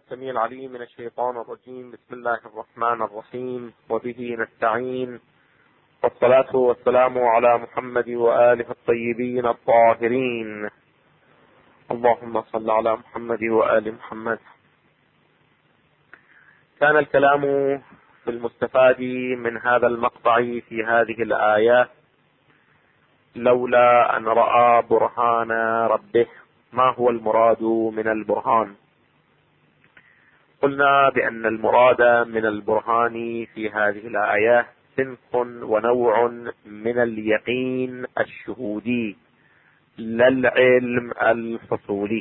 السميع العليم من الشيطان الرجيم. بسم الله الرحمن الرحيم، وبه نستعين، والصلاة والسلام على محمد وآله الطيبين الطاهرين. اللهم صل على محمد وآل محمد. كان الكلام في المستفاد من هذا المقطع في هذه الآيات لولا أن رأى برهان ربه. ما هو المراد من البرهان؟ قلنا بأن المراد من البرهان في هذه الآيات صنف ونوع من اليقين الشهودي، لا العلم الحصولي.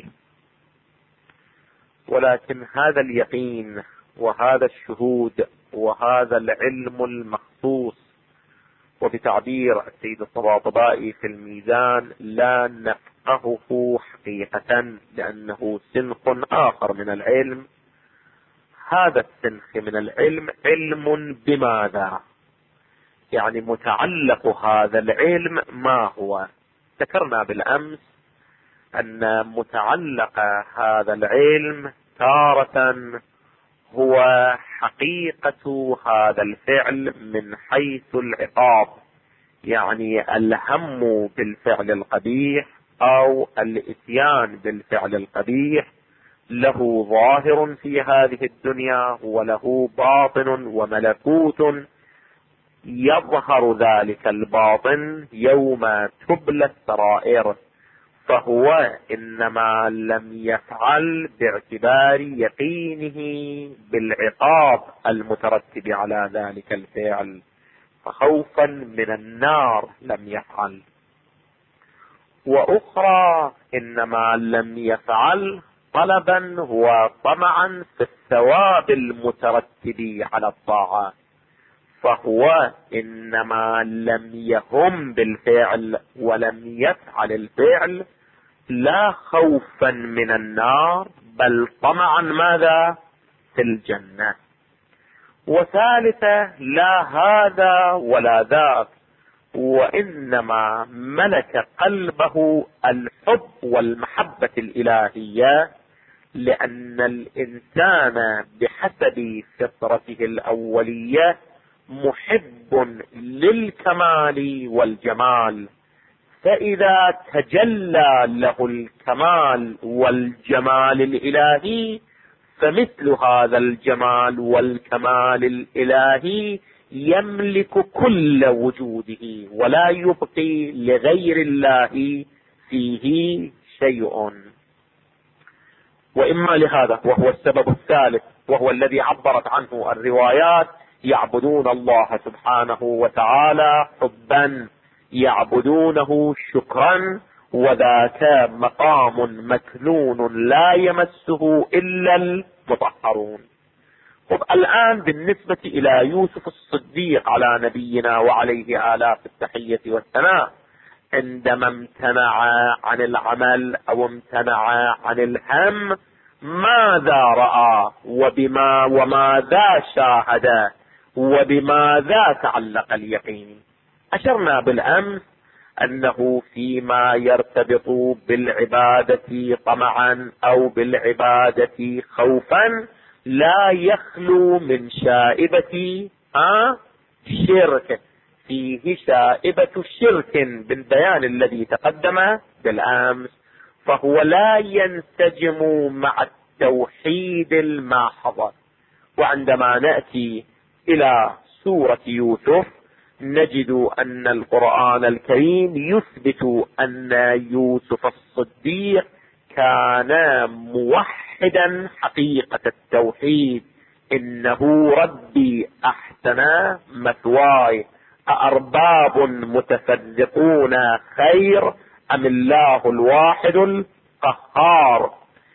ولكن هذا اليقين وهذا الشهود وهذا العلم المخصوص، وبتعبير السيد الطباطبائي في الميزان، لا نفقهه حقيقة لأنه صنف آخر من العلم. هذا السنخ من العلم علم بماذا؟ يعني متعلق هذا العلم ما هو؟ ذكرنا بالأمس أن متعلق هذا العلم تارة هو حقيقة هذا الفعل من حيث العقاب، يعني الهم بالفعل القبيح أو الإتيان بالفعل القبيح له ظاهر في هذه الدنيا وله باطن وملكوت. يظهر ذلك الباطن يوم تبلى السرائر، فهو إنما لم يفعل باعتبار يقينه بالعقاب المترتب على ذلك الفعل، فخوفا من النار لم يفعل. وأخرى إنما لم يفعل طلبا وطمعا في الثواب المترتب على الطاعة، فهو إنما لم يهم بالفعل ولم يفعل الفعل لا خوفا من النار بل طمعا ماذا؟ في الجنة. وثالثة لا هذا ولا ذاك، وإنما ملك قلبه الحب والمحبة الإلهية، لأن الإنسان بحسب فطرته الأولية محب للكمال والجمال، فإذا تجلى له الكمال والجمال الإلهي فمثل هذا الجمال والكمال الإلهي يملك كل وجوده ولا يبقي لغير الله فيه شيء. وإما لهذا، وهو السبب الثالث وهو الذي عبرت عنه الروايات، يعبدون الله سبحانه وتعالى حبا، يعبدونه شكرا، وذاك مقام مكنون لا يمسه إلا المطهرون. طب الآن بالنسبة إلى يوسف الصديق على نبينا وعليه آلاف التحية والثناء، عندما امتنع عن العمل أو امتنع عن الهم، ماذا رأى وماذا شاهد وبماذا تعلق اليقين؟ أشرنا بالأمس أنه فيما يرتبط بالعبادة طمعا أو بالعبادة خوفا لا يخلو من شائبة شرك، فيه شائبة شرك بالبيان الذي تقدم بالأمس، فهو لا ينسجم مع التوحيد الماحض. وعندما نأتي إلى سورة يوسف نجد أن القرآن الكريم يثبت أن يوسف الصديق كان موحدا حقيقة التوحيد. إنه ربي أحسن مثواي أأرباب متفرقون خير أم الله الواحد القهار.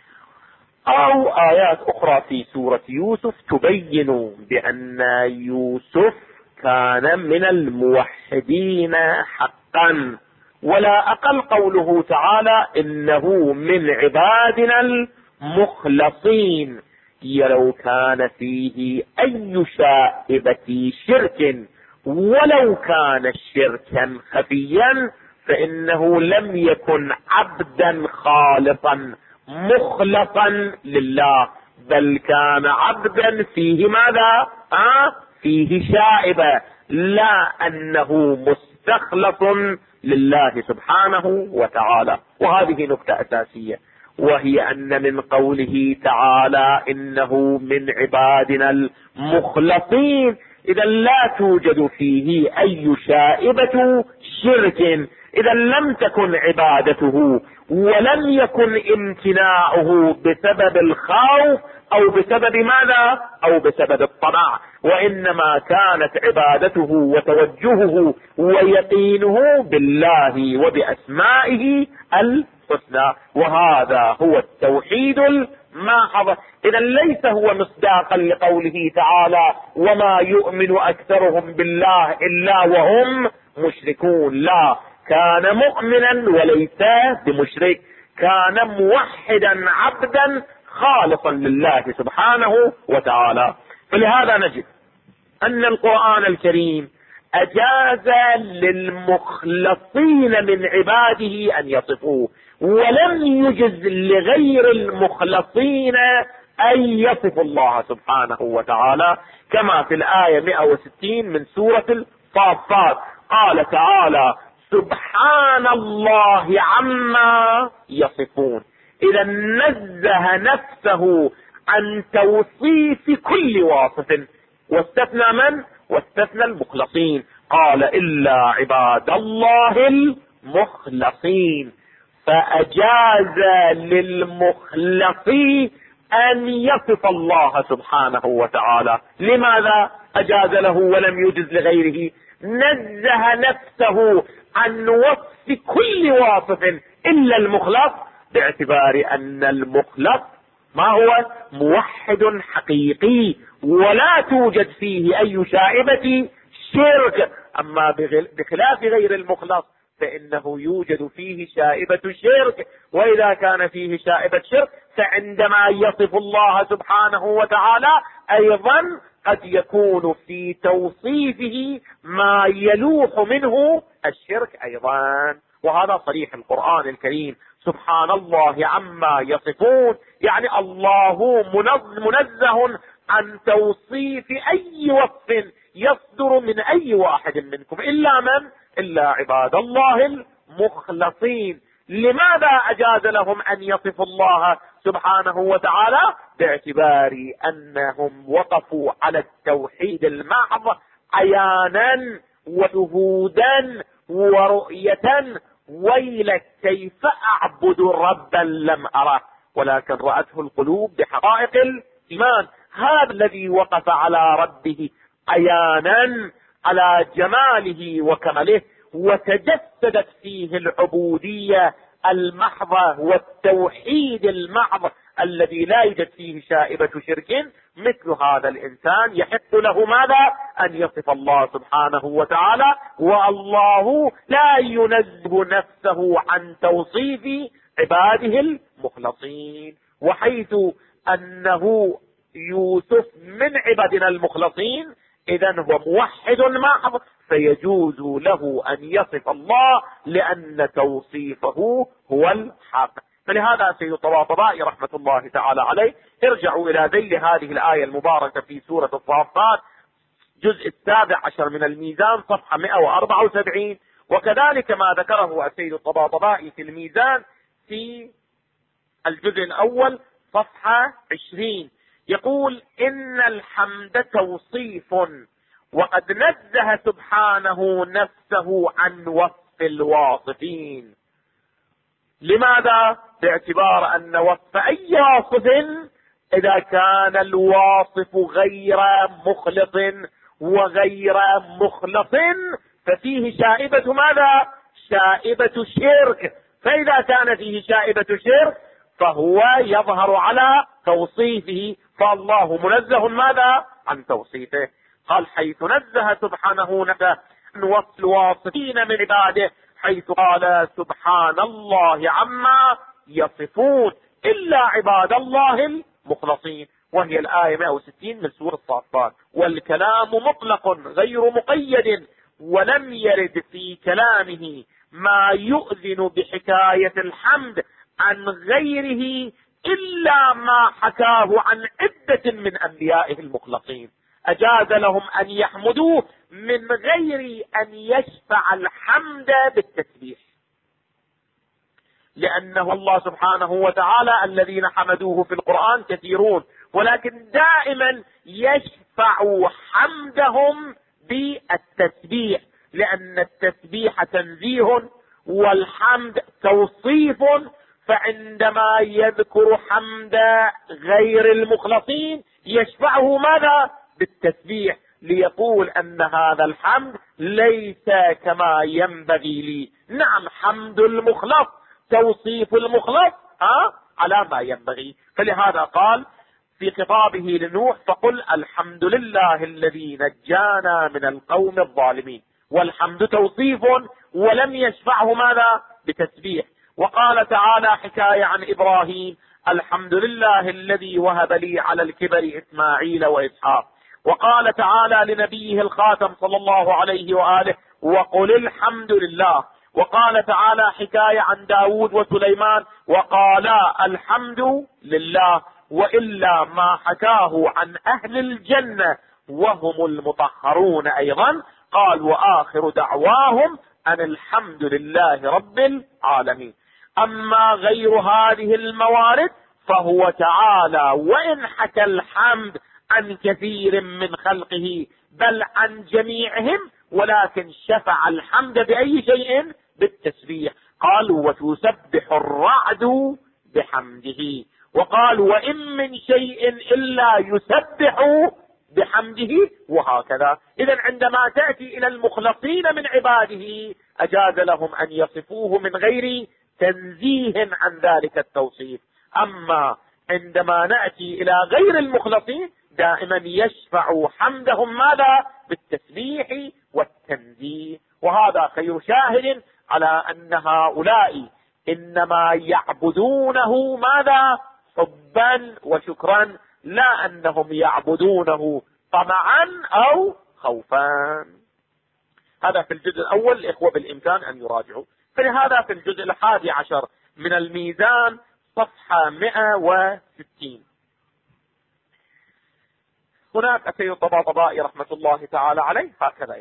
أو آيات أخرى في سورة يوسف تبين بأن يوسف كان من الموحدين حقا، ولا أقل قوله تعالى إنه من عبادنا المخلصين. لو كان فيه أي شائبة شرك ولو كان شركا خفيا فإنه لم يكن عبدا خالصا مخلصا لله، بل كان عبدا فيه ماذا؟ فيه شائبة، لا أنه مستخلص لله سبحانه وتعالى. وهذه نقطة أساسية، وهي أن من قوله تعالى إنه من عبادنا المخلصين، إذا لا توجد فيه أي شائبة شرك، إذا لم تكن عبادته ولم يكن امتناعه بسبب الخوف أو بسبب ماذا؟ أو بسبب الطمع، وإنما كانت عبادته وتوجهه ويقينه بالله وبأسمائه الحسنى، وهذا هو التوحيد الماحض. إذا ليس هو مصداقا لقوله تعالى وما يؤمن أكثرهم بالله إلا وهم مشركون، لا، كان مؤمنا وليس بمشرك، كان موحدا عبدا خالصا لله سبحانه وتعالى. فلهذا نجد أن القرآن الكريم أجاز للمخلصين من عباده أن يصفوه، ولم يجز لغير المخلصين أن يصفوا الله سبحانه وتعالى، كما في الآية 160 من سورة الصافات قال تعالى سبحان الله عما يصفون. إذا نزه نفسه عن توصيف كل واصف، واستثنى من؟ واستثنى المخلصين، قال إلا عباد الله المخلصين، فأجاز للمخلصين أن يصف الله سبحانه وتعالى. لماذا أجاز له ولم يجز لغيره؟ نزه نفسه عن وصف كل واصف إلا المخلص، باعتبار أن المخلص ما هو؟ موحد حقيقي ولا توجد فيه أي شائبة شرك. أما بخلاف غير المخلص فإنه يوجد فيه شائبة شرك، وإذا كان فيه شائبة شرك فعندما يصف الله سبحانه وتعالى أيضا قد يكون في توصيفه ما يلوح منه الشرك أيضا، وهذا صريح القرآن الكريم. سبحان الله عما يصفون، يعني الله منزه عن توصيف أي وصف يصدر من أي واحد منكم إلا من؟ إلا عباد الله المخلصين. لماذا أجاز لهم أن يصفوا الله سبحانه وتعالى؟ باعتبار أنهم وقفوا على التوحيد المحض عيانا وشهودا ورؤية. ويلك كيف أعبد ربا لم أره ولكن رأته القلوب بحقائق الإيمان. هذا الذي وقف على ربه عيانا على جماله وكمله، وتجسدت فيه العبودية المحضة والتوحيد المحض الذي لا يوجد فيه شائبة شرك. مثل هذا الإنسان يحق له ماذا؟ أن يصف الله سبحانه وتعالى، والله لا ينزه نفسه عن توصيف عباده المخلصين. وحيث أنه يوسف من عبادنا المخلصين إذن هو موحد محض، فيجوز له أن يصف الله لأن توصيفه هو الحق. فلهذا سيد الطباطبائي رحمة الله تعالى عليه ارجعوا إلى ذيل هذه الآية المباركة في سورة الصافات جزء 17 من الميزان صفحة 174، وكذلك ما ذكره السيد الطباطبائي في الميزان في الجزء الأول صفحة 20، يقول إن الحمد توصيف، وقد نزه سبحانه نفسه عن وصف الواصفين. لماذا؟ باعتبار أن وصف أي واصف إذا كان الواصف غير مخلص وغير مخلص ففيه شائبة ماذا؟ شائبة شرك. فإذا كان فيه شائبة شرك فهو يظهر على توصيفه، فالله منزه ماذا؟ عن توصيفه. قال حيث نزه سبحانه نفسه عن وصف الواصفين من عباده، حيث قال سبحان الله عما يصفون إلا عباد الله المخلصين، وهي الآية 160 من سورة الصافات. والكلام مطلق غير مقيد، ولم يرد في كلامه ما يؤذن بحكاية الحمد عن غيره إلا ما حكاه عن عدة من أنبيائه المخلصين. أجاز لهم أن يحمدوه من غير أن يشفع الحمد بالتسبيح، لأنه الله سبحانه وتعالى الذين حمدوه في القرآن كثيرون، ولكن دائما يشفع حمدهم بالتسبيح، لأن التسبيح تنزيه والحمد توصيف. فعندما يذكر حمد غير المخلصين يشفعه ماذا؟ بالتسبيح، ليقول أن هذا الحمد ليس كما ينبغي لي. نعم، حمد المخلص توصيف المخلص على ما ينبغي. فلهذا قال في خطابه لنوح: فقل الحمد لله الذي نجانا من القوم الظالمين. والحمد توصيف ولم يشفعه ماذا؟ بتسبيح. وقال تعالى حكاية عن إبراهيم: الحمد لله الذي وهب لي على الكبر إسماعيل وإسحاق. وقال تعالى لنبيه الخاتم صلى الله عليه وآله: وقل الحمد لله. وقال تعالى حكاية عن داود وسليمان: وقالا الحمد لله. وإلا ما حكاه عن أهل الجنة وهم المطهرون أيضا، قال: وآخر دعواهم أن الحمد لله رب العالمين. أما غير هذه الموارد فهو تعالى وإن حكى الحمد عن كثير من خلقه بل عن جميعهم، ولكن شفع الحمد بأي شيء؟ بالتسبيح. قالوا: وتسبح الرعد بحمده. وقالوا: وإن من شيء إلا يسبح بحمده، وهكذا. إذن عندما تأتي إلى المخلصين من عباده أجاز لهم أن يصفوه من غير تنزيه عن ذلك التوصيف. أما عندما نأتي إلى غير المخلصين دائما يشفع حمدهم ماذا؟ بالتسبيح والتنزيه. وهذا خير شاهد على أن هؤلاء إنما يعبدونه ماذا؟ حبا وشكرا، لا أنهم يعبدونه طمعا أو خوفا. هذا في الجزء الأول، الإخوة بالإمكان أن يراجعوا. فلهذا في الجزء 11 من الميزان صفحة 160 هناك السيد الطباطبائي رحمة الله تعالى عليه هكذا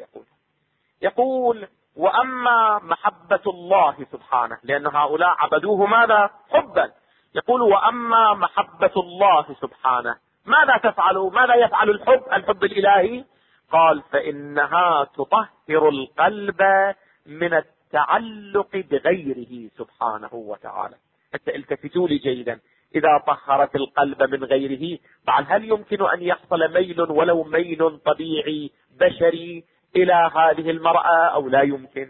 يقول: وأما محبة الله سبحانه، لأن هؤلاء عبدوه ماذا؟ حبا. يقول: وأما محبة الله سبحانه ماذا تفعل؟ ماذا يفعل الحب الإلهي؟ قال: فإنها تطهر القلب من التعلق بغيره سبحانه وتعالى. التفتوا لي جيدا، إذا طهرت القلب من غيره، بعد هل يمكن أن يحصل ميل ولو ميل طبيعي بشري إلى هذه المرأة أو لا يمكن؟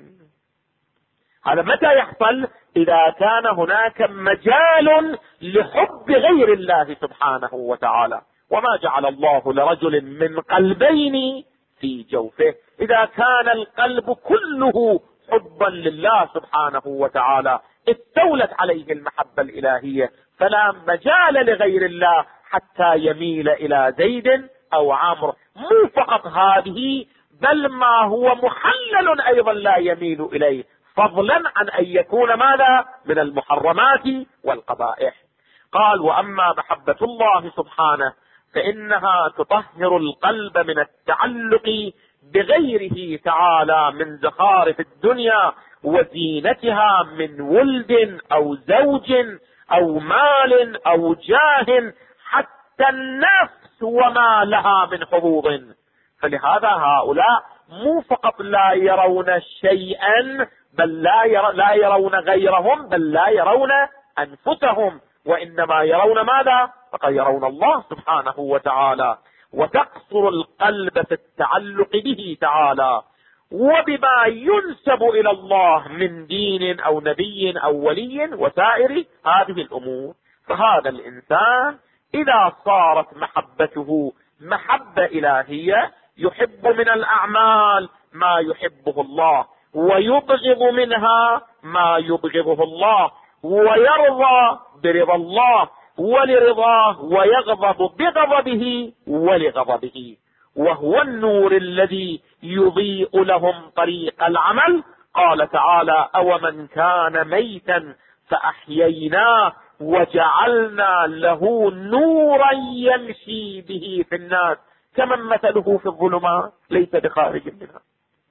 هذا متى يحصل؟ إذا كان هناك مجال لحب غير الله سبحانه وتعالى. وما جعل الله لرجل من قلبين في جوفه. إذا كان القلب كله حبا لله سبحانه وتعالى استولت عليه المحبة الإلهية، فلا مجال لغير الله حتى يميل إلى زيد أو عمرو. مو فقط هذه، بل ما هو محلل أيضا لا يميل إليه، فضلا عن أن يكون ماذا؟ من المحرمات والقبائح. قال: وأما محبة الله سبحانه فإنها تطهر القلب من التعلق بغيره تعالى من زخارف الدنيا وزينتها من ولد أو زوج أو مال أو جاه، حتى النفس وما لها من حظوظ. فلهذا هؤلاء مو فقط لا يرون شيئا، بل لا يرون غيرهم، بل لا يرون أنفسهم، وإنما يرون ماذا؟ فقد يرون الله سبحانه وتعالى. وتقصر القلب في التعلق به تعالى وبما ينسب إلى الله من دين أو نبي أو ولي وسائر هذه الأمور. فهذا الإنسان إذا صارت محبته محبة إلهية يحب من الأعمال ما يحبه الله، ويبغض منها ما يبغضه الله، ويرضى برضا الله ولرضاه، ويغضب بغضبه ولغضبه. وهو النور الذي يضيء لهم طريق العمل. قال تعالى: أومن كان ميتا فأحييناه وجعلنا له نورا يمشي به في الناس كمن مثله في الظلمات ليس بخارج منها.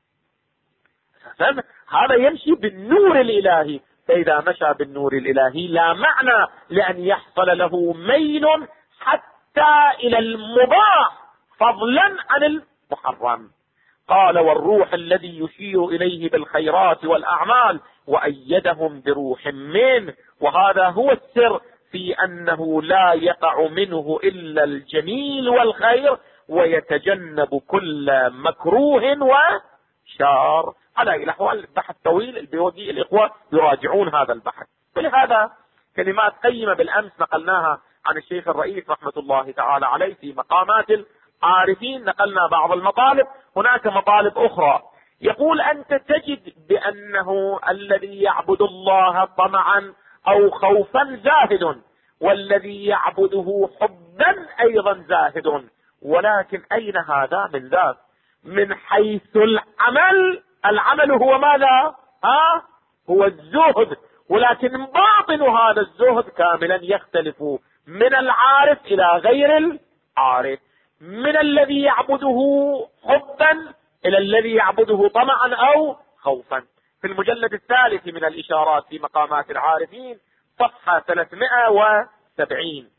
هذا يمشي بالنور الإلهي، فإذا مشى بالنور الإلهي لا معنى لأن يحصل له ميل حتى إلى المباح فضلا عن المحرم. قال والروح الذي يشير إليه بالخيرات والأعمال وأيدهم بروح منه. وهذا هو السر في أنه لا يقع منه إلا الجميل والخير ويتجنب كل مكروه وشار. على أي الأحوال البحث طويل، البيودي الإخوة يراجعون هذا البحث. ولهذا كلمات قيمة بالأمس نقلناها عن الشيخ الرئيس رحمة الله تعالى عليه في مقامات العارفين، نقلنا بعض المطالب، هناك مطالب أخرى. يقول أنت تجد بأنه الذي يعبد الله طمعا أو خوفا زاهد، والذي يعبده حبا أيضا زاهد، ولكن أين هذا من ذاك؟ من حيث العمل هو ماذا؟ هو الزهد، ولكن باطن هذا الزهد كاملا يختلف من العارف إلى غير العارف، من الذي يعبده حبا إلى الذي يعبده طمعا أو خوفا. في المجلد الثالث من الإشارات في مقامات العارفين صفحة 370.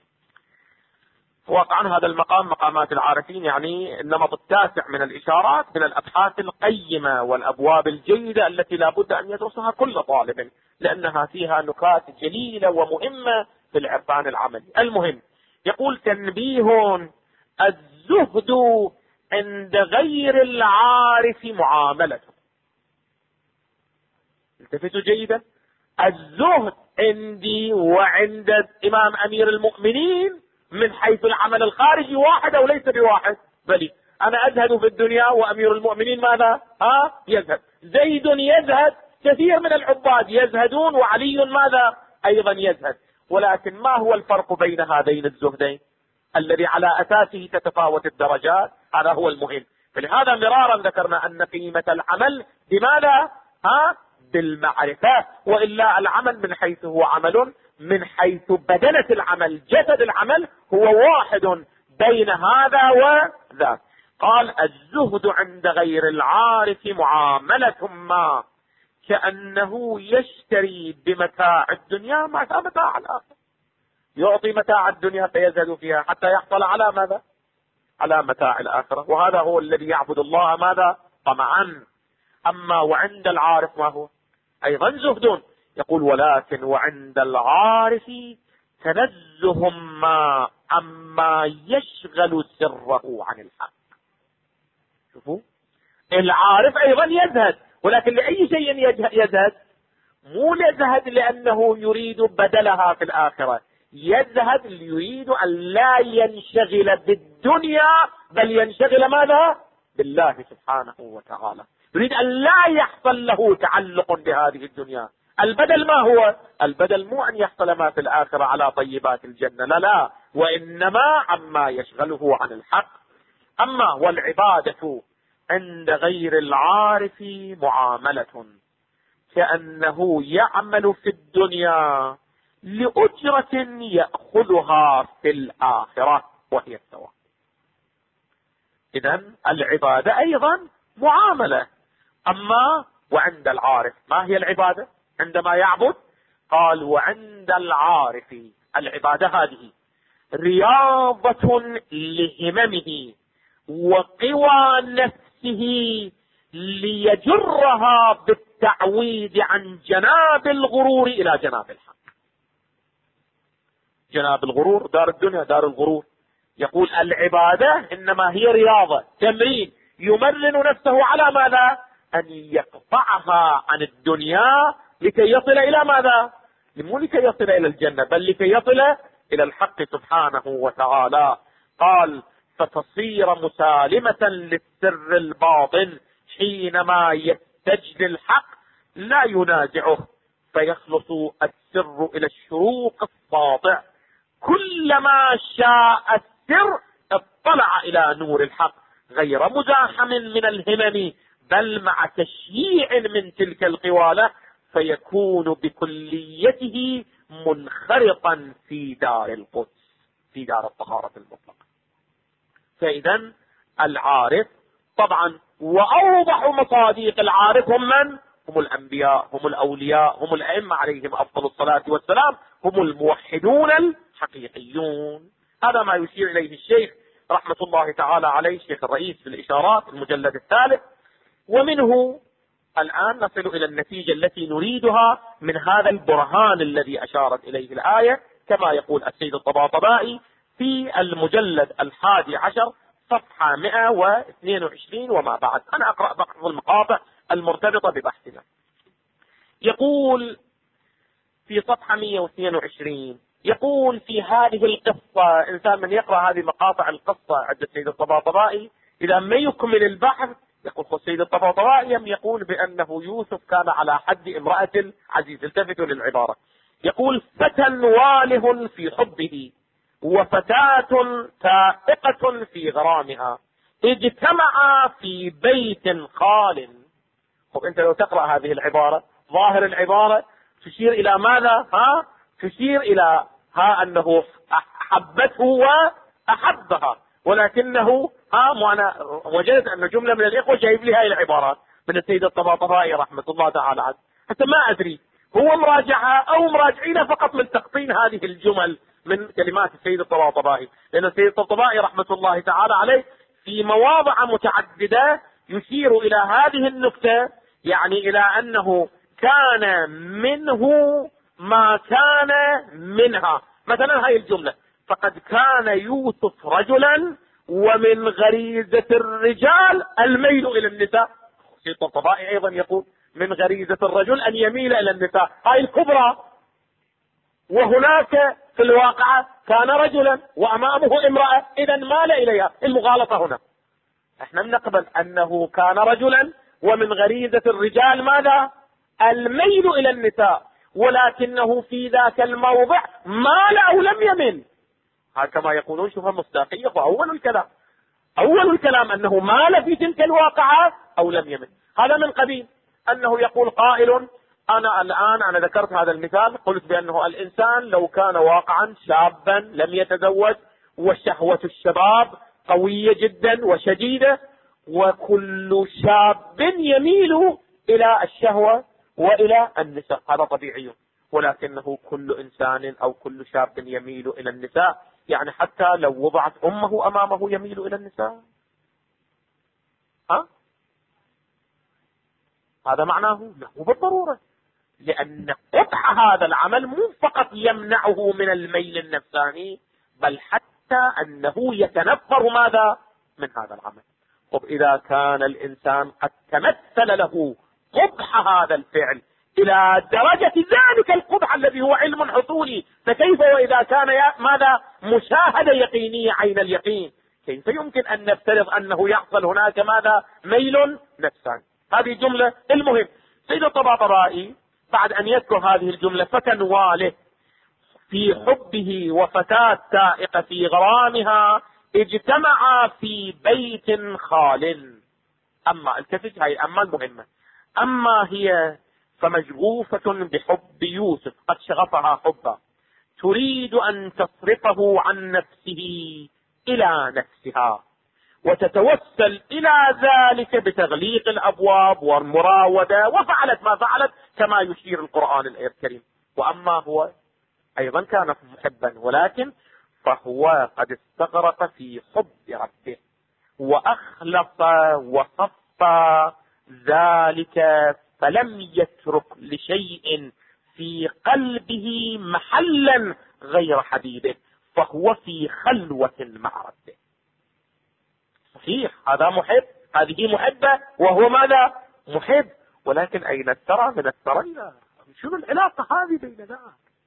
واقعا هذا المقام مقامات العارفين يعني النمط التاسع من الإشارات من الأبحاث القيمة والأبواب الجيدة التي لا بد أن يدرسها كل طالب، لأنها فيها نكات جليلة ومهمة في العرفان العملي. المهم يقول تنبيه: الزهد عند غير العارف معاملته. التفتوا جيدا، الزهد عندي وعند الإمام أمير المؤمنين من حيث العمل الخارجي واحد أو ليس بواحد؟ بل أنا أزهد في الدنيا وأمير المؤمنين ماذا؟ يزهد. زيد يزهد، كثير من العباد يزهدون، وعلي ماذا؟ أيضا يزهد. ولكن ما هو الفرق بين هذين الزهدين الذي على أساسه تتفاوت الدرجات؟ هذا هو المهم. فلهذا مرارا ذكرنا أن قيمة العمل بماذا؟ بالمعرفة. وإلا العمل من حيث هو عمل، من حيث بدنة العمل جسد العمل هو واحد بين هذا وذاك. قال الزهد عند غير العارف معاملة ما كأنه يشتري بمتاع الدنيا مع متاع الآخرة. يعطي متاع الدنيا فيزهد فيها حتى يحصل على ماذا؟ على متاع الآخرة. وهذا هو الذي يعبد الله ماذا؟ طمعا. أما وعند العارف ما هو؟ أيضا زهد. يقول ولكن وعند العارف تنزه ما عما يشغل سره عن الحق. شوفوا، العارف أيضا يزهد، ولكن لأي شيء يزهد؟ مو يزهد لأنه يريد بدلها في الآخرة، يزهد يريد أن لا ينشغل بالدنيا بل ينشغل ماذا؟ بالله سبحانه وتعالى. يريد أن لا يحصل له تعلق بهذه الدنيا. البدل ما هو؟ البدل مو أن يحصل ما في الآخرة على طيبات الجنة، لا، وإنما عما يشغله عن الحق. أما والعبادة عند غير العارف معاملة كأنه يعمل في الدنيا لأجرة يأخذها في الآخرة وهي الثواب. إذن العبادة أيضا معاملة. أما وعند العارف ما هي العبادة عندما يعبد؟ قال وعند العارف العبادة هذه رياضة لهممه وقوى نفسه ليجرها بالتعويد عن جناب الغرور إلى جناب الحق. جناب الغرور دار الدنيا، دار الغرور. يقول العبادة إنما هي رياضة، تمرين، يمرن نفسه على ماذا؟ أن يقطعها عن الدنيا لكي يصل إلى ماذا؟ مو لكي يصل إلى الجنة بل لكي يصل إلى الحق سبحانه وتعالى. قال فتصير مسالمة للسر الباطن حينما يستجلي الحق لا ينازعه، فيخلص السر إلى الشروق الساطع. كلما شاء السر اطلع إلى نور الحق غير مزاحم من الهمم بل مع تشييع من تلك القوى له، فيكون بكليته منخرطا في دار القدس، في دار الطهارة المطلقة. فإذا العارف طبعا، وأوضح مصادق العارف هم من؟ هم الأنبياء، هم الأولياء، هم الأئمة عليهم أفضل الصلاة والسلام، هم الموحدون الحقيقيون. هذا ما يشير إليه الشيخ رحمة الله تعالى عليه، الشيخ الرئيس في الإشارات المجلد الثالث. ومنه الآن نصل إلى النتيجة التي نريدها من هذا البرهان الذي أشارت إليه الآية، كما يقول السيد الطباطبائي في المجلد 11 صفحة 122 وما بعد. أنا أقرأ بعض المقاطع المرتبطة ببحثنا. يقول في صفحة 122، يقول في هذه القصة، إنسان من يقرأ هذه مقاطع القصة عند السيد الطباطبائي إذا ما يكمل البحث يقول السيد الطباطبائي يقول بأنه يوسف كان على حد امرأة العزيز. التفتوا للعبارة، يقول فتى واله في حبه وفتاة تائقة في غرامها اجتمعا في بيت خال. طب انت لو تقرأ هذه العبارة، ظاهر العبارة تشير الى ماذا؟ تشير الى انه احبته واحبها، ولكنه وانا وجدت ان جملة من الاخوة جايب لي هاي العبارات من السيد الطباطبائي رحمة الله تعالى عنه، حتى ما ادري هو مراجعها او مراجعينها فقط من تقطين هذه الجمل من كلمات السيد الطباطبائي، لان السيد الطباطبائي رحمة الله تعالى عليه في مواضع متعددة يشير الى هذه النكتة، يعني الى انه كان منه ما كان منها. مثلا هاي الجملة، فقد كان يوسف رجلا ومن غريزة الرجال الميل الى النساء. السيد الطباطبائي ايضا يقول من غريزة الرجل ان يميل الى النساء، هاي الكبرى. وهناك في الواقع كان رجلا وامامه امرأة، اذا مال اليها. المغالطة هنا احنا بنقبل انه كان رجلا ومن غريزة الرجال ماذا؟ الميل الى النساء، ولكنه في ذاك الموضع مال او لم يمل. هذا كما يقولون، شوف المصداقية واول الكلام، اول الكلام انه مال في تلك الواقعة او لم يمل. هذا من قبيل انه يقول قائل انا الان انا ذكرت هذا المثال، قلت بانه الانسان لو كان واقعا شابا لم يتزوج وشهوة الشباب قوية جدا وشديدة، وكل شاب يميل الى الشهوة والى النساء، هذا طبيعي، ولكنه كل انسان او كل شاب يميل الى النساء، يعني حتى لو وضعت امه امامه يميل الى النساء. هذا معناه له بالضرورة، لان قطع هذا العمل مو فقط يمنعه من الميل النفساني، بل حتى انه يتنفر ماذا؟ من هذا العمل. طب اذا كان الانسان قد تمثل له قبح هذا الفعل الى درجة ذلك القبح الذي هو علم حصولي، فكيف واذا كان ماذا؟ مشاهدة يقينية عين اليقين، كيف يمكن ان نفترض انه يحصل هناك ماذا؟ ميل نفساني. هذه جملة. المهم سيد الطباطبائي بعد ان يذكر هذه الجملة فتى واله في حبه وفتاة تائقة في غرامها اجتمعا في بيت خال. اما التفت، هاي اما المهمة، اما هي فمشغوفة بحب يوسف، قد شغفها حبا، تريد ان تصرفه عن نفسه الى نفسها، وتتوسل الى ذلك بتغليق الابواب والمراودة، وفعلت ما فعلت كما يشير القرآن الكريم. واما هو ايضا كان محبا، ولكن فهو قد استغرق في حب ربه واخلص وصفى ذلك، فلم يترك لشيء في قلبه محلا غير حبيبه، فهو في خلوة مع ربه. صحيح هذا محب، هذه محبة، وهو ماذا؟ محب، ولكن اين الثرى من الثريا؟ شنو العلاقة هذه بين ذلك؟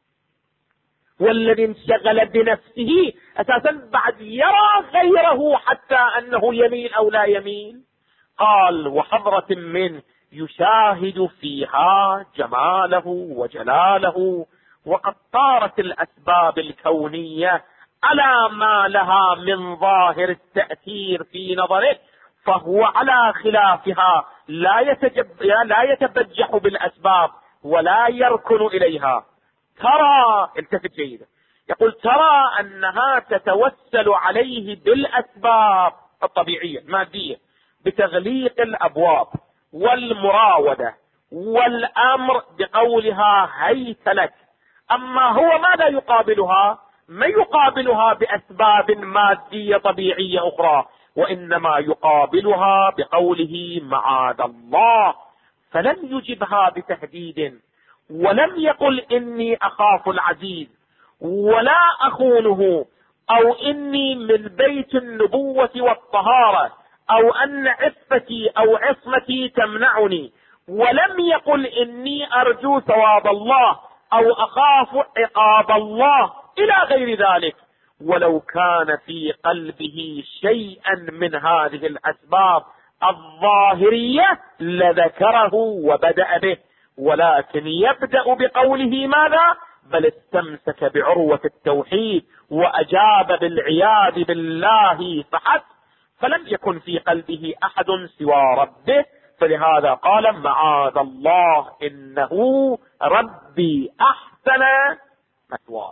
والذي انشغل بنفسه اساسا بعد يرى غيره حتى انه يميل او لا يميل. قال وحضرة من يشاهد فيها جماله وجلاله، وقد طارت الاسباب الكونية على ما لها من ظاهر التأثير في نظره، فهو على خلافها لا يتبجح بالاسباب ولا يركن اليها، ترى، التفت جيدا، يقول ترى أنها تتوسل عليه بالأسباب الطبيعية المادية بتغليق الأبواب والمراودة والأمر بقولها هيت لك. أما هو ماذا يقابلها؟ ما يقابلها بأسباب مادية طبيعية أخرى، وإنما يقابلها بقوله معاذ الله. فلم يجبها بتهديد، ولم يقل إني أخاف العزيز ولا أخونه، أو إني من بيت النبوة والطهارة، أو أن عفتي أو عصمتي تمنعني، ولم يقل إني أرجو ثواب الله أو أخاف عقاب الله إلى غير ذلك. ولو كان في قلبه شيئا من هذه الأسباب الظاهرية لذكره وبدأ به، ولكن يبدأ بقوله ماذا؟ بل استمسك بعروة التوحيد وأجاب بالعياذ بالله فحسب، فلم يكن في قلبه أحد سوى ربه، فلهذا قال معاذ الله إنه ربي أحسن مثواي.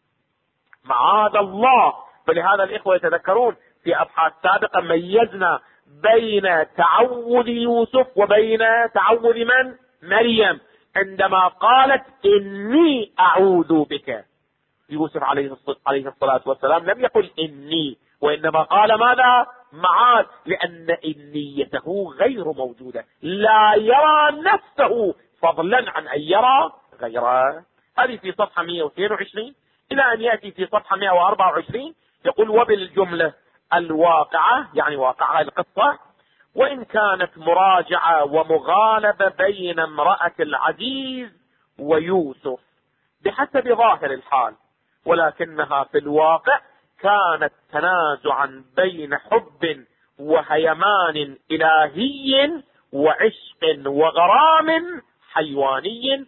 معاذ الله. فلهذا الإخوة يتذكرون في أبحاث سابقة ميزنا بين تعوذ يوسف وبين تعوذ من؟ مريم. عندما قالت إني أعوذ بك، يوسف عليه الصلاة والسلام لم يقل إني، وإنما قال ماذا؟ معاذ، لأن إنيته غير موجودة، لا يرى نفسه فضلا عن أن يرى غيره. هذه في صفحة 122 إلى أن يأتي في صفحة 124 يقول وبالجملة الواقعة، يعني واقعة القصة، وإن كانت مراجعة ومغالبة بين امرأة العزيز ويوسف بحسب ظاهر الحال، ولكنها في الواقع كانت تنازعا بين حب وهيمان إلهي وعشق وغرام حيواني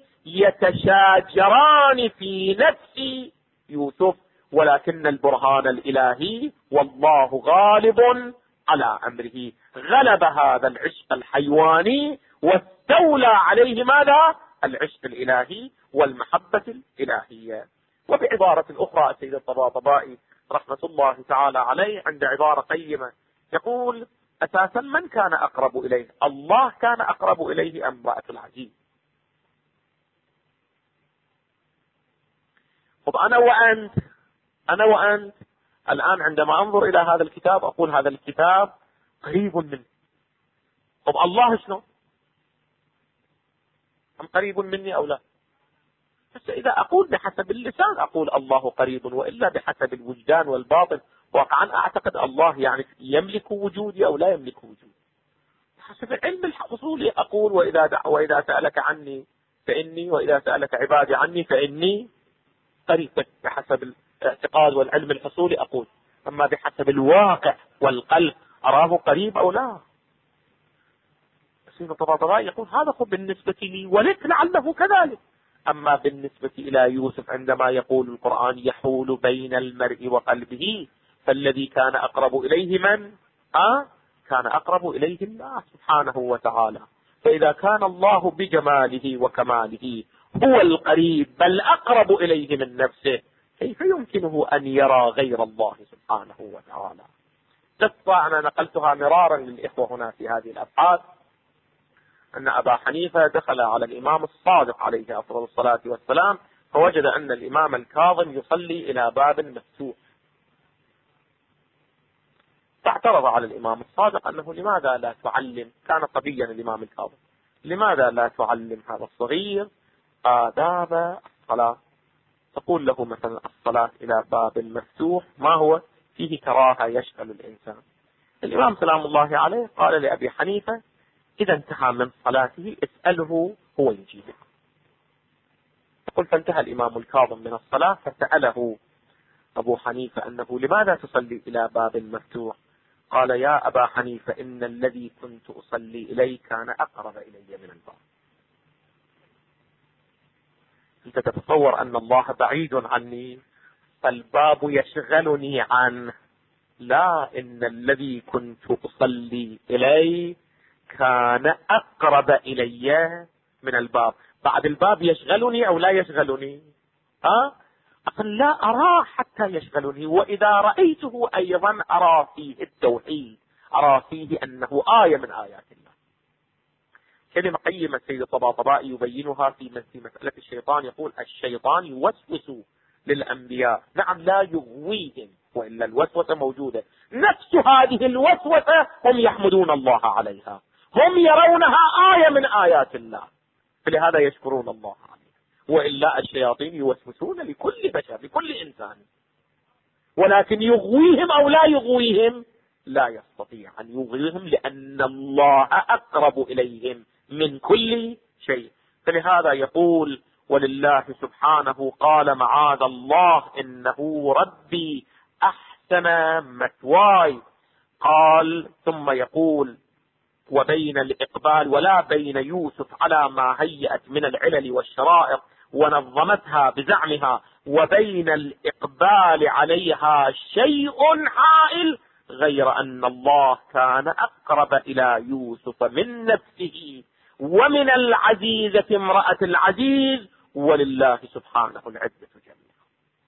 يتشاجران في نفس يوسف، ولكن البرهان الإلهي والله غالب على أمره غلب هذا العشق الحيواني واستولى عليه ماذا؟ العشق الإلهي والمحبة الإلهية. وبعبارة أخرى السيد الطباطبائي رحمة الله تعالى عليه عند عبارة قيمة يقول أساسا من كان أقرب إليه؟ الله كان أقرب إليه أم امرأة العزيز؟ طب أنا وأنت الآن عندما أنظر إلى هذا الكتاب أقول هذا الكتاب قريب مني. طب الله شنو؟ أم قريب مني أو لا؟ بس إذا أقول بحسب اللسان أقول الله قريب، وإلا بحسب الوجدان والباطن واقعا أعتقد الله يعني يملك وجودي أو لا يملك وجودي. بحسب العلم الأصولي أقول وإذا سألك عني فإني، وإذا سألك عبادي عني فإني قريب. بحسب الاعتقاد والعلم الحصولي أقول، أما بحسب الواقع والقلب أراه قريب أو لا. سيد الطباطبائي يقول هذا بالنسبة لي ولك لعله كذلك. أما بالنسبة إلى يوسف عندما يقول القرآن يحول بين المرء وقلبه، فالذي كان أقرب إليه من؟ كان أقرب إليه الله سبحانه وتعالى. فإذا كان الله بجماله وكماله هو القريب بل أقرب إليه من نفسه، كيف يمكنه أن يرى غير الله سبحانه وتعالى؟ قصة أنا نقلتها مرارا للإخوة هنا في هذه الأبحاث، أن أبا حنيفة دخل على الإمام الصادق عليه أفضل الصلاة والسلام، فوجد أن الإمام الكاظم يصلي إلى باب مفتوح، فاعترض على الإمام الصادق أنه لماذا لا تعلم، كان صبيا الإمام الكاظم، لماذا لا تعلم هذا الصغير آداب الصلاة؟ تقول له مثلا الصلاة إلى باب مفتوح ما هو فيه كراهة يشغل الإنسان. الإمام سلام الله عليه قال لأبي حنيفة إذا انتهى من صلاته اسأله هو يجيبه. يقول فانتهى الإمام الكاظم من الصلاة فسأله أبو حنيفة أنه لماذا تصلي إلى باب مفتوح؟ قال يا أبا حنيفة إن الذي كنت أصلي إليه كان أقرب إلي من الباب. أنت تتصور أن الله بعيد عني فالباب يشغلني عنه؟ لا، إن الذي كنت أصلي إليه كان أقرب إلي من الباب. بعد الباب يشغلني أو لا يشغلني؟ أقل لا أراه حتى يشغلني، وإذا رأيته أيضا أرى فيه التوحيد، أرى فيه أنه آية من آيات الله. كلمة قيمة السيد الطباطبائي يبينها في مسألة الشيطان، يقول الشيطان يوسوس للأنبياء، نعم لا يغويهم، وإلا الوسوسة موجودة، نفس هذه الوسوسة هم يحمدون الله عليها، هم يرونها آية من آيات الله، فلهذا يشكرون الله عليها. وإلا الشياطين يوسوسون لكل بشر، لكل إنسان، ولكن يغويهم أو لا يغويهم لا يستطيع أن يغويهم، لأن الله أقرب إليهم من كل شيء. فلهذا يقول ولله سبحانه قال معاذ الله إنه ربي أحسن مثواي. قال ثم يقول وبين الإقبال ولا بين يوسف على ما هيأت من العلل والشرائط ونظمتها بزعمها وبين الإقبال عليها شيء حائل غير أن الله كان أقرب إلى يوسف من نفسه ومن العزيزة امرأة العزيز، ولله سبحانه العزة جميعا.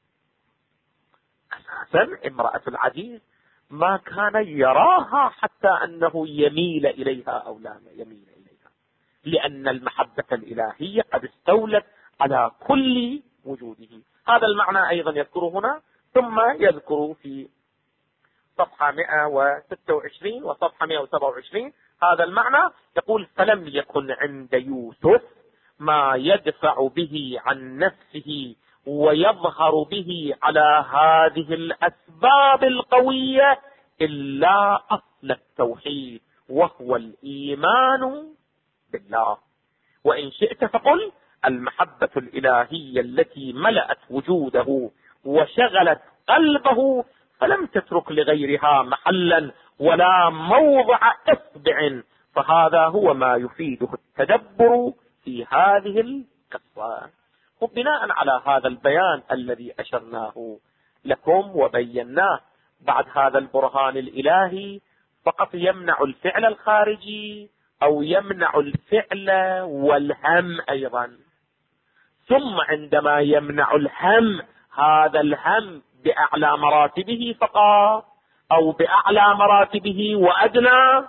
أساسا امرأة العزيز ما كان يراها حتى أنه يميل إليها أو لا يميل إليها، لأن المحبة الإلهية قد استولت على كل وجوده. هذا المعنى أيضا يذكره هنا، ثم يذكر في صفحة 126 وصفحة 127 هذا المعنى. يقول فلم يكن عند يوسف ما يدفع به عن نفسه ويظهر به على هذه الأسباب القوية إلا أصل التوحيد وهو الإيمان بالله. وإن شئت فقل المحبة الإلهية التي ملأت وجوده وشغلت قلبه فلم تترك لغيرها محلا ولا موضع إصبع، فهذا هو ما يفيده التدبر في هذه القصة. وبناء على هذا البيان الذي أشرناه لكم وبيناه، بعد هذا البرهان الإلهي فقط يمنع الفعل الخارجي أو يمنع الفعل والهم أيضا. ثم عندما يمنع الهم، هذا الهم بأعلى مراتبه فقط أو بأعلى مراتبه وأدنى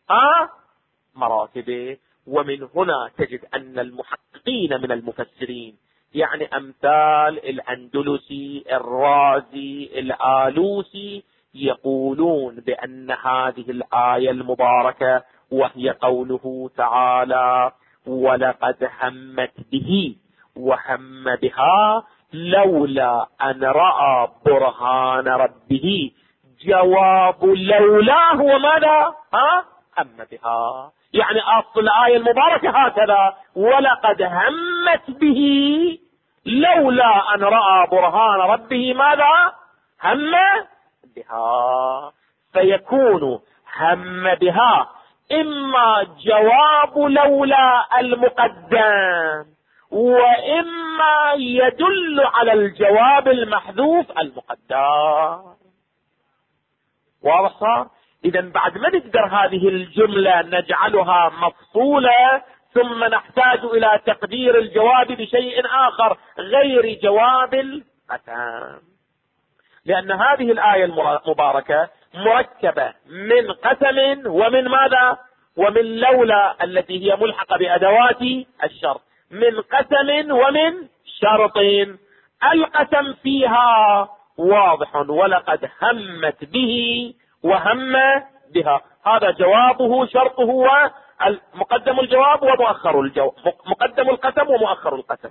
مراتبه. ومن هنا تجد أن المحققين من المفسرين يعني أمثال الأندلسي الرازي الآلوسي يقولون بأن هذه الآية المباركة وهي قوله تعالى ولقد همت به وهم بها لولا أن رأى برهان ربه، جواب لولا هو ماذا؟ هم بها. يعني أصل الآية المباركة هكذا ولقد همت به لولا أن رأى برهان ربه ماذا؟ هم بها. فيكون هم بها إما جواب لولا المقدم وإما يدل على الجواب المحذوف المقدر. واضح صار؟ إذا بعد ما نقدر هذه الجملة نجعلها مفصولة ثم نحتاج إلى تقدير الجواب بشيء آخر غير جواب القسم، لأن هذه الآية المباركة مركبة من قسم ومن ماذا؟ ومن لولا التي هي ملحقة بأدوات الشرط، من قسم ومن شرط. القسم فيها واضح وولقد همت به وهم بها، هذا جوابه شرطه ومقدم الجواب ومؤخر الجواب، مقدم القسم ومؤخر القسم.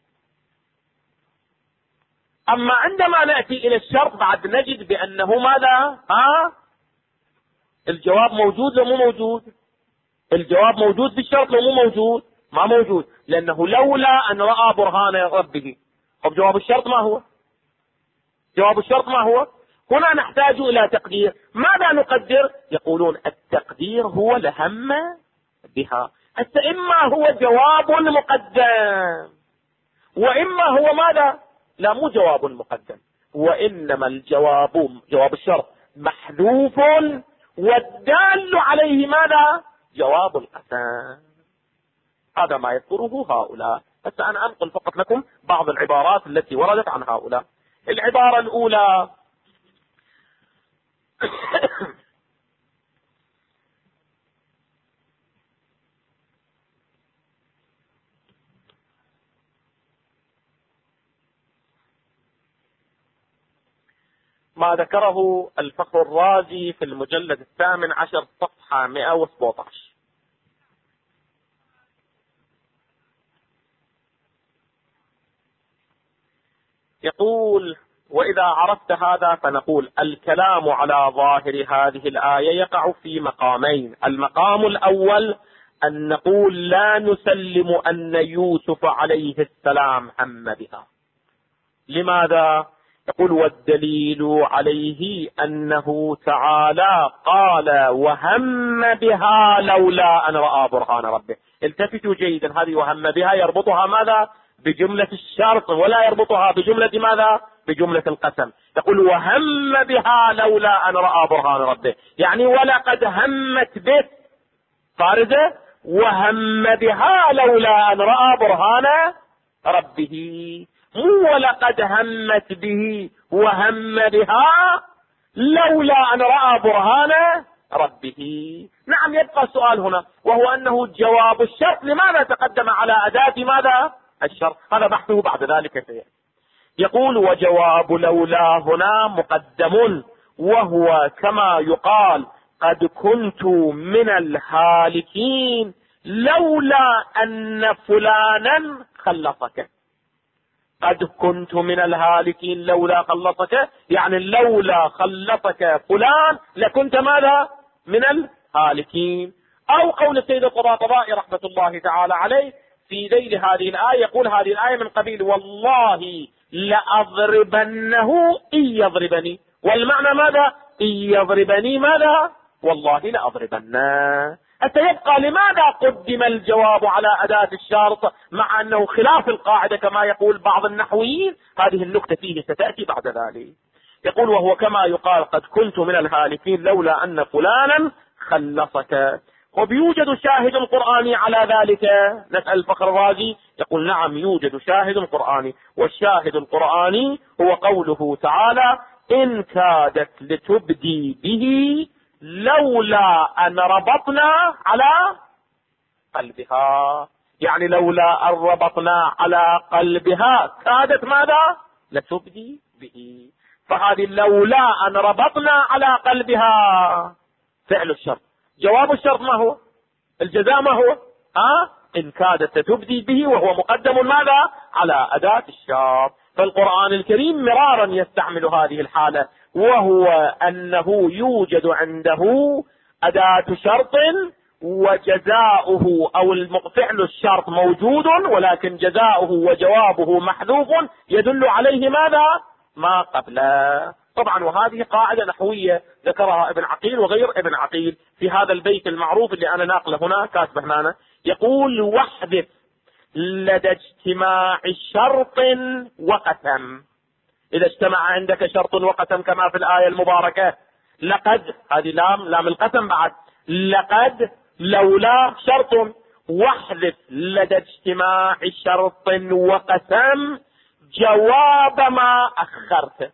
أما عندما نأتي إلى الشرط بعد نجد بأنه ماذا؟ الجواب موجود ولا مو موجود؟ الجواب موجود في الشرط ولا مو موجود؟ ما موجود، لأنه لولا أن رأى برهان ربه. طب جواب الشرط ما هو؟ جواب الشرط ما هو؟ هنا نحتاج إلى تقدير. ماذا نقدر؟ يقولون التقدير هو لهم بها. حتى إما هو جواب مقدم وإما هو ماذا؟ لا، مو جواب مقدم، وإنما الجواب جواب الشرط محذوف والدال عليه ماذا؟ جواب القسم. هذا ما يذكره هؤلاء بس أنا أنقل فقط لكم بعض العبارات التي وردت عن هؤلاء. العبارة الأولى: ما ذكره الفخر الرازي في المجلد 18 صفحة 117. يقول: وإذا عرفت هذا فنقول الكلام على ظاهر هذه الآية يقع في مقامين. المقام الأول أن نقول لا نسلم أن يوسف عليه السلام هم بها. لماذا؟ يقول: والدليل عليه أنه تعالى قال وهم بها لولا أن رأى برهان ربه. التفتوا جيدا، هذه وهم بها يربطها ماذا؟ بجملة الشرط، ولا يربطها بجملة ماذا؟ بجملة القسم. يقول وهم بها لولا أن رأى برهان ربه، يعني ولقد همت به فارزة، وهم بها لولا أن رأى برهان ربه، مو ولقد همت به وهم بها لولا أن رأى برهان ربه. نعم، يبقى السؤال هنا، وهو أنه جواب الشرط لماذا تقدم على أداة ماذا؟ الشرط. هذا بحثه بعد ذلك سيأتي. يقول: وجواب لولا هنا مقدم، وهو كما يقال قد كنت من الهالكين لولا أن فلانا خلصك. قد كنت من الهالكين لولا خلصك، يعني لولا خلصك فلان لكنت ماذا؟ من الهالكين. أو قول السيد الطباطبائي رحمة الله تعالى عليه في ذيل هذه الآية، يقول هذه الآية من قبيل والله لأضربنه إن يضربني، والمعنى ماذا؟ إن يضربني ماذا؟ والله لأضربنه. يبقى لماذا قدم الجواب على أداة الشرط مع أنه خلاف القاعدة كما يقول بعض النحويين؟ هذه النكتة فيه ستأتي بعد ذلك. يقول: وهو كما يقال قد كنت من الهالكين لولا أن فلانا خلصك. وبيوجد شاهد قرآني على ذلك؟ نسأل الفخر الرازي. يقول: نعم، يوجد شاهد قرآني، والشاهد القرآني هو قوله تعالى: إن كادت لتبدي به لولا أن ربطنا على قلبها. يعني لولا أن ربطنا على قلبها كادت ماذا؟ لتبدي به. فهذه لولا أن ربطنا على قلبها فعل الشرط. جواب الشرط ما هو؟ الجزاء ما هو؟ إن كادت تبدي به، وهو مقدم ماذا؟ على أداة الشرط. فالقرآن الكريم مرارا يستعمل هذه الحالة، وهو أنه يوجد عنده أداة شرط وجزاؤه أو فعل الشرط موجود، ولكن جزاؤه وجوابه محذوف يدل عليه ماذا؟ ما قبله. طبعا وهذه قاعدة نحوية ذكرها ابن عقيل وغير ابن عقيل في هذا البيت المعروف اللي أنا ناقله هنا كاتبه هنا. يقول: واحذف لدى اجتماع شرط وقسم. إذا اجتمع عندك شرط وقسم كما في الآية المباركة، لقد، هذه لام القسم بعد، لقد لولا شرط، واحذف لدى اجتماع شرط وقسم جواب ما أخرته.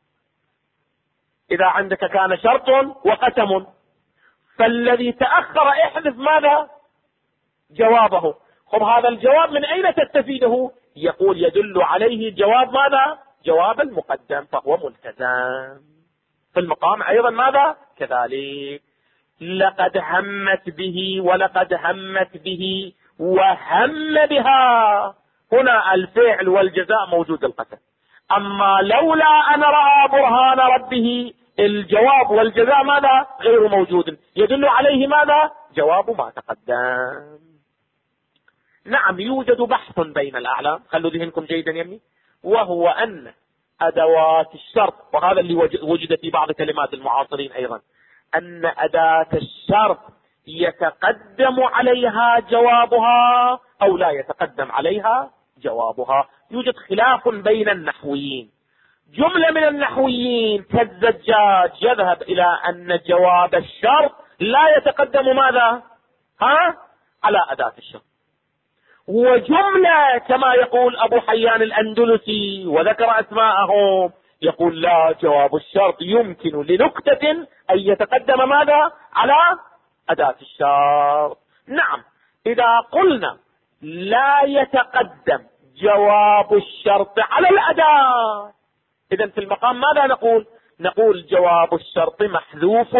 إذا عندك كان شرط وقسم، فالذي تأخر احذف ماذا؟ جوابه. خب هذا الجواب من أين تستفيده؟ يقول: يدل عليه جواب ماذا؟ جواب المقدم، فهو ملتزم. في المقام أيضا ماذا؟ كذلك. لقد همت به ولقد همت به وهم بها، هنا الفعل والجزاء موجود القسم. أما لولا أن رأى برهان ربه، الجواب والجزاء ماذا؟ غير موجود، يدل عليه ماذا؟ جواب ما تقدم. نعم، يوجد بحث بين الأعلام، خلوا ذهنكم جيدا يمي، وهو أن أدوات الشرط، وهذا اللي وجد في بعض كلمات المعاصرين أيضا، أن أداة الشرط يتقدم عليها جوابها أو لا يتقدم عليها جوابها. يوجد خلاف بين النحويين. جملة من النحويين كالزجاج يذهب إلى أن جواب الشرط لا يتقدم ماذا؟ على أداة الشرط. وجملة كما يقول أبو حيان الأندلسي وذكر أسماءهم، يقول لا، جواب الشرط يمكن لنكتة أن يتقدم ماذا على أداة الشرط. نعم، إذا قلنا لا يتقدم جواب الشرط على الأداة، إذن في المقام ماذا نقول؟ نقول جواب الشرط محذوف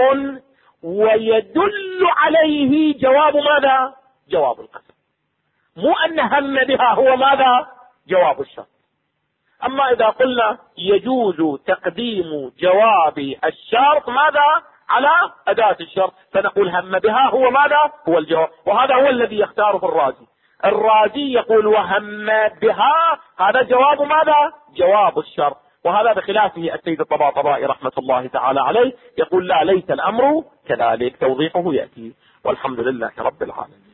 ويدل عليه جواب ماذا؟ جواب القسم، مو أن هم بها هو ماذا؟ جواب الشرط. أما إذا قلنا يجوز تقديم جواب الشرط ماذا؟ على أداة الشرط، فنقول هم بها هو ماذا؟ هو الجواب، وهذا هو الذي يختاره الرازي. الرازي يقول وهم بها، هذا جواب ماذا؟ جواب الشرط. وهذا بخلافه السيد الطباطبائي رحمة الله تعالى عليه يقول لا، ليس الأمر كذلك، توضيحه يأتي. والحمد لله رب العالمين.